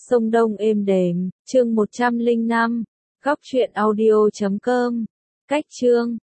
sông Đông êm đềm, chương 105, góc truyện audio.com, cách chương.